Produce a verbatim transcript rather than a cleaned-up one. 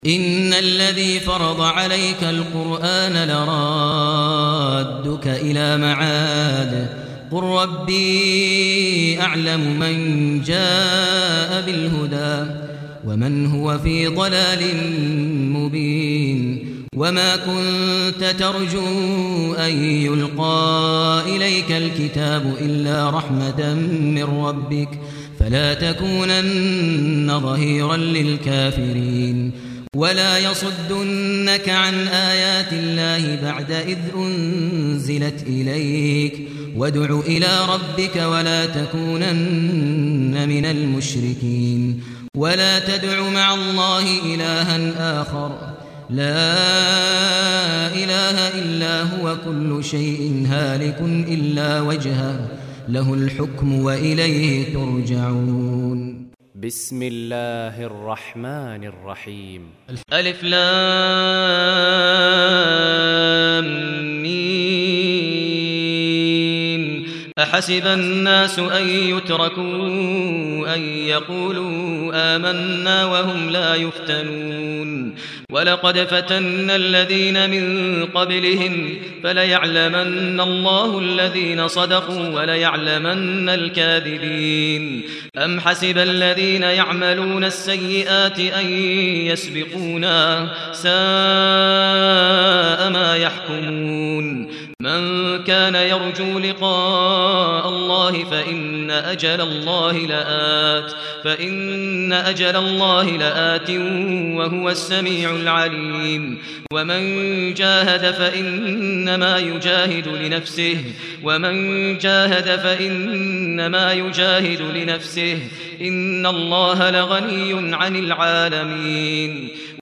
إن الذي فرض عليك القرآن لرادك إلى معاد قل ربي أعلم من جاء بالهدى ومن هو في ضلال مبين وما كنت ترجو أن يلقى إليك الكتاب إلا رحمة من ربك فلا تكونن ظهيرا للكافرين ولا يصدنك عن آيات الله بعد إذ أنزلت إليك وادع إلى ربك ولا تكونن من المشركين ولا تدع مع الله إلها آخر لا إله إلا هو كل شيء هالك إلا وجهه له الحكم وإليه ترجعون بسم الله الرحمن الرحيم ألف لام ميم أحسب الناس أن يتركوا أن يقولوا آمنا وهم لا يفتنون ولقد فتنا الذين من قبلهم فليعلمن الله الذين صدقوا وليعلمن الكاذبين أم حسب الذين يعملون السيئات أن يسبقونا ساء ما يحكمون من كان يرجو لقاء الله فإن أجل الله لآت فإن أجل الله لآت وهو السميع العليم ومن جاهد فإنما يجاهد لنفسه ومن جاهد فإنما يجاهد لنفسه إن الله لغني عن العالمين